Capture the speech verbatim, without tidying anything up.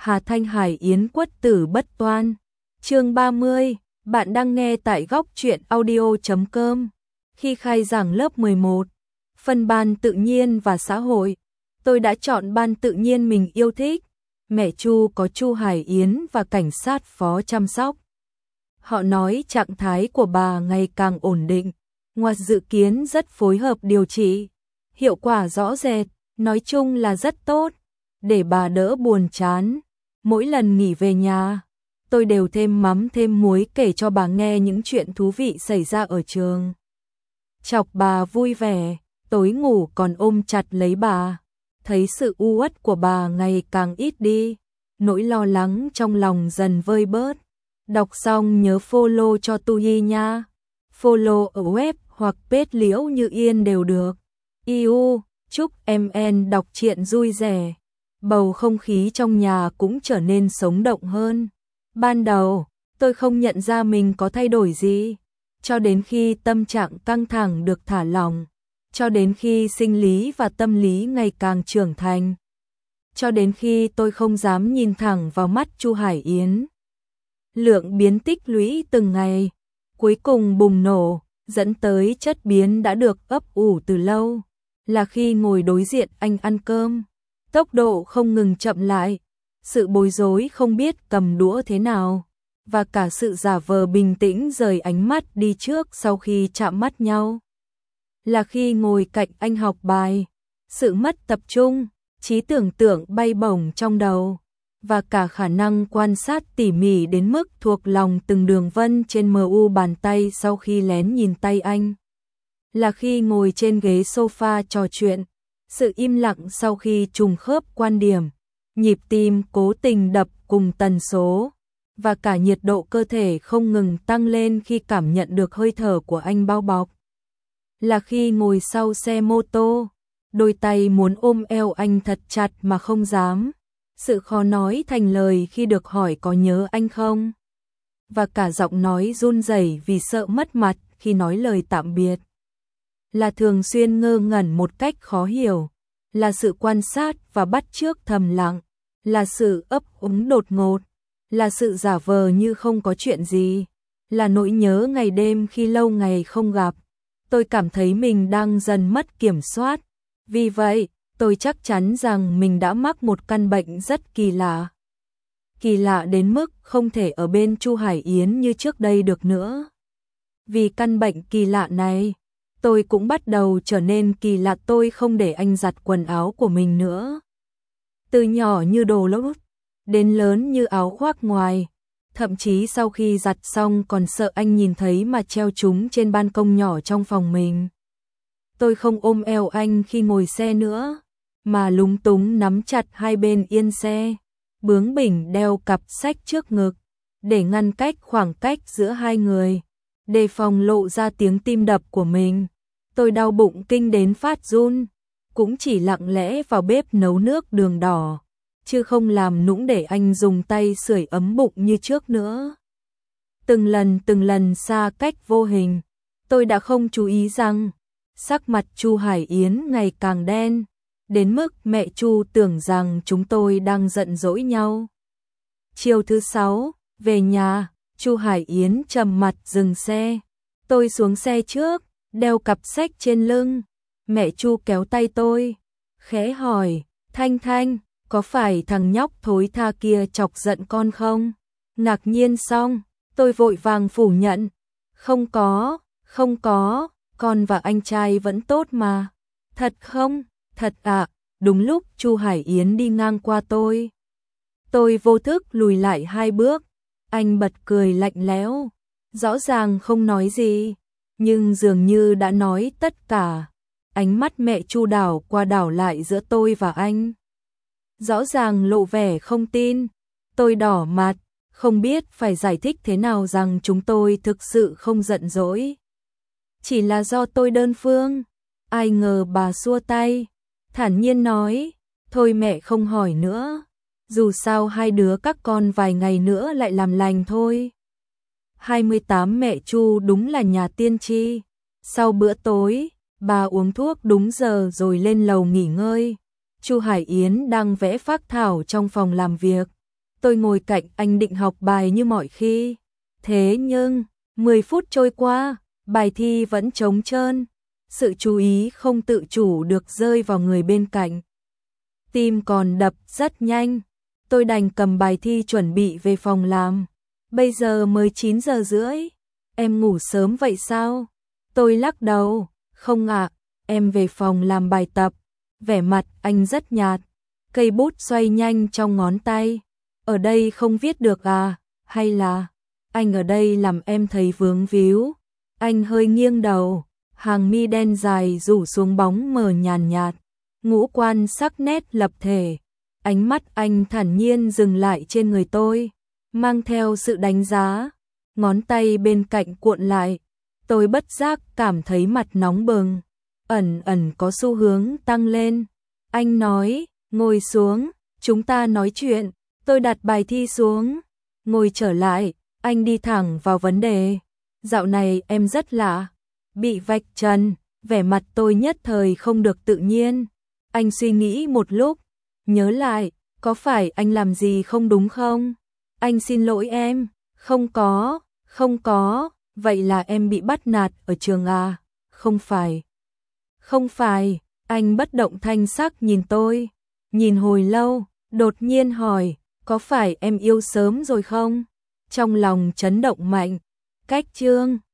Hà Thanh Hải Yến quất tử bất toan. Chương ba mươi, bạn đang nghe tại góc truyện audio chấm com. Khi khai giảng lớp mười một, phân ban tự nhiên và xã hội, tôi đã chọn ban tự nhiên mình yêu thích. Mẹ Chu có Chu Hải Yến và cảnh sát phó chăm sóc. Họ nói trạng thái của bà ngày càng ổn định, ngoài dự kiến rất phối hợp điều trị, hiệu quả rõ rệt, nói chung là rất tốt. Để bà đỡ buồn chán, mỗi lần nghỉ về nhà, tôi đều thêm mắm thêm muối kể cho bà nghe những chuyện thú vị xảy ra ở trường. Chọc bà vui vẻ, tối ngủ còn ôm chặt lấy bà. Thấy sự u uất của bà ngày càng ít đi, nỗi lo lắng trong lòng dần vơi bớt. Đọc xong nhớ follow cho Tu Hi nha. Follow ở web hoặc page Liễu Như Yên đều được. Iu, chúc em en đọc truyện vui vẻ. Bầu không khí trong nhà cũng trở nên sống động hơn. Ban đầu, tôi không nhận ra mình có thay đổi gì, cho đến khi tâm trạng căng thẳng được thả lỏng, cho đến khi sinh lý và tâm lý ngày càng trưởng thành, cho đến khi tôi không dám nhìn thẳng vào mắt Chu Hải Yến. Lượng biến tích lũy từng ngày, cuối cùng bùng nổ, dẫn tới chất biến đã được ấp ủ từ lâu, là khi ngồi đối diện anh ăn cơm. Tốc độ không ngừng chậm lại, sự bối rối không biết cầm đũa thế nào, và cả sự giả vờ bình tĩnh rời ánh mắt đi trước sau khi chạm mắt nhau. Là khi ngồi cạnh anh học bài, sự mất tập trung, trí tưởng tượng bay bổng trong đầu, và cả khả năng quan sát tỉ mỉ đến mức thuộc lòng từng đường vân trên mờ u bàn tay sau khi lén nhìn tay anh. Là khi ngồi trên ghế sofa trò chuyện, sự im lặng sau khi trùng khớp quan điểm, nhịp tim cố tình đập cùng tần số, và cả nhiệt độ cơ thể không ngừng tăng lên khi cảm nhận được hơi thở của anh bao bọc. Là khi ngồi sau xe mô tô, đôi tay muốn ôm eo anh thật chặt mà không dám, sự khó nói thành lời khi được hỏi có nhớ anh không, và cả giọng nói run rẩy vì sợ mất mặt khi nói lời tạm biệt. Là thường xuyên ngơ ngẩn một cách khó hiểu, là sự quan sát và bắt chước thầm lặng, là sự ấp úng đột ngột, là sự giả vờ như không có chuyện gì, là nỗi nhớ ngày đêm khi lâu ngày không gặp. Tôi cảm thấy mình đang dần mất kiểm soát, vì vậy tôi chắc chắn rằng mình đã mắc một căn bệnh rất kỳ lạ. Kỳ lạ đến mức không thể ở bên Chu Hải Yến như trước đây được nữa. Vì căn bệnh kỳ lạ này, tôi cũng bắt đầu trở nên kỳ lạ, tôi không để anh giặt quần áo của mình nữa. Từ nhỏ như đồ lót, đến lớn như áo khoác ngoài, thậm chí sau khi giặt xong còn sợ anh nhìn thấy mà treo chúng trên ban công nhỏ trong phòng mình. Tôi không ôm eo anh khi ngồi xe nữa, mà lúng túng nắm chặt hai bên yên xe, bướng bỉnh đeo cặp sách trước ngực, để ngăn cách khoảng cách giữa hai người, đề phòng lộ ra tiếng tim đập của mình. Tôi đau bụng kinh đến phát run, cũng chỉ lặng lẽ vào bếp nấu nước đường đỏ, chứ không làm nũng để anh dùng tay sưởi ấm bụng như trước nữa. Từng lần từng lần xa cách vô hình, tôi đã không chú ý rằng sắc mặt Chu Hải Yến ngày càng đen, đến mức mẹ Chu tưởng rằng chúng tôi đang giận dỗi nhau. Chiều thứ sáu, về nhà, Chu Hải Yến trầm mặt dừng xe. Tôi xuống xe trước, đeo cặp sách trên lưng. Mẹ Chu kéo tay tôi, khẽ hỏi, Thanh Thanh, có phải thằng nhóc thối tha kia chọc giận con không? Ngạc nhiên xong, tôi vội vàng phủ nhận, không có, không có, con và anh trai vẫn tốt mà. Thật không? Thật ạ. Đúng lúc Chu Hải Yến đi ngang qua tôi, tôi vô thức lùi lại hai bước. Anh bật cười lạnh lẽo, rõ ràng không nói gì, nhưng dường như đã nói tất cả. Ánh mắt mẹ Chu đảo qua đảo lại giữa tôi và anh, rõ ràng lộ vẻ không tin. Tôi đỏ mặt, không biết phải giải thích thế nào rằng chúng tôi thực sự không giận dỗi, chỉ là do tôi đơn phương. Ai ngờ bà xua tay, thản nhiên nói, thôi mẹ không hỏi nữa, dù sao hai đứa các con vài ngày nữa lại làm lành thôi. hai mươi tám mẹ Chu đúng là nhà tiên tri. Sau bữa tối, bà uống thuốc đúng giờ rồi lên lầu nghỉ ngơi. Chu Hải Yến đang vẽ phác thảo trong phòng làm việc, Tôi ngồi cạnh anh định học bài như mọi khi. Thế nhưng, mười phút trôi qua, bài thi vẫn trống trơn. Sự chú ý không tự chủ được rơi vào người bên cạnh. Tim còn đập rất nhanh. Tôi đành cầm bài thi chuẩn bị về phòng làm. Bây giờ mới chín giờ rưỡi. Em ngủ sớm vậy sao? Tôi lắc đầu. Không ạ, em về phòng làm bài tập. Vẻ mặt anh rất nhạt. Cây bút xoay nhanh trong ngón tay. Ở đây không viết được à? Hay là anh ở đây làm em thấy vướng víu? Anh hơi nghiêng đầu. Hàng mi đen dài rủ xuống bóng mờ nhàn nhạt. Ngũ quan sắc nét lập thể. Ánh mắt anh thản nhiên dừng lại trên người tôi, mang theo sự đánh giá. Ngón tay bên cạnh cuộn lại. Tôi bất giác cảm thấy mặt nóng bừng, ẩn ẩn có xu hướng tăng lên. Anh nói, ngồi xuống, chúng ta nói chuyện. Tôi đặt bài thi xuống, ngồi trở lại. Anh đi thẳng vào vấn đề. Dạo này em rất lạ, bị vạch trần. Vẻ mặt tôi nhất thời không được tự nhiên. Anh suy nghĩ một lúc, nhớ lại, có phải anh làm gì không đúng không? Anh xin lỗi em. Không có, không có. Vậy là em bị bắt nạt ở trường à? Không phải. Không phải. Anh bất động thanh sắc nhìn tôi, nhìn hồi lâu, đột nhiên hỏi, có phải em yêu sớm rồi không? Trong lòng chấn động mạnh. Cách chương